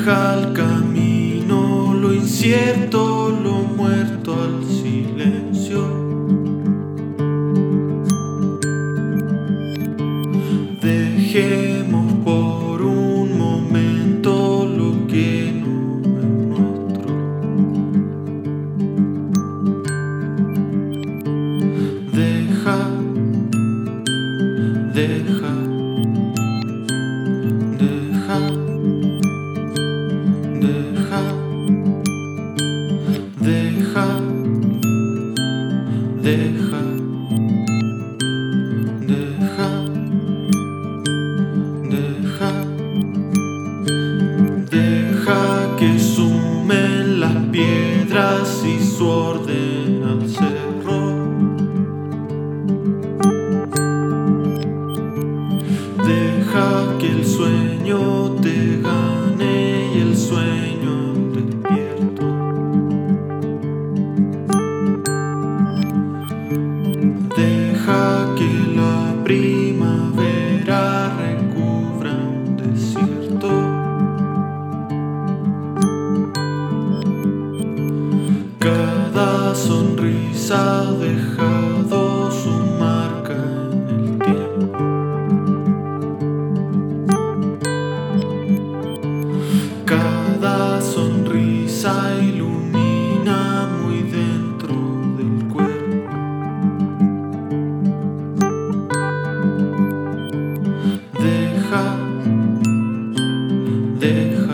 Deja el camino, lo incierto, lo muerto al silencio. Dejemos por un momento lo que no es nuestro. Deja, deja, deja, deja, deja, deja, deja, deja, deja que sumen las piedras y su orden al cerro. Deja que el sueño te gane y el sueño despierto. Deja que la primavera recubra un desierto. Cada sonrisa ha dejado su marca en el tiempo. Cada sonrisa ilumina muy dentro del cuerpo. Deja, deja.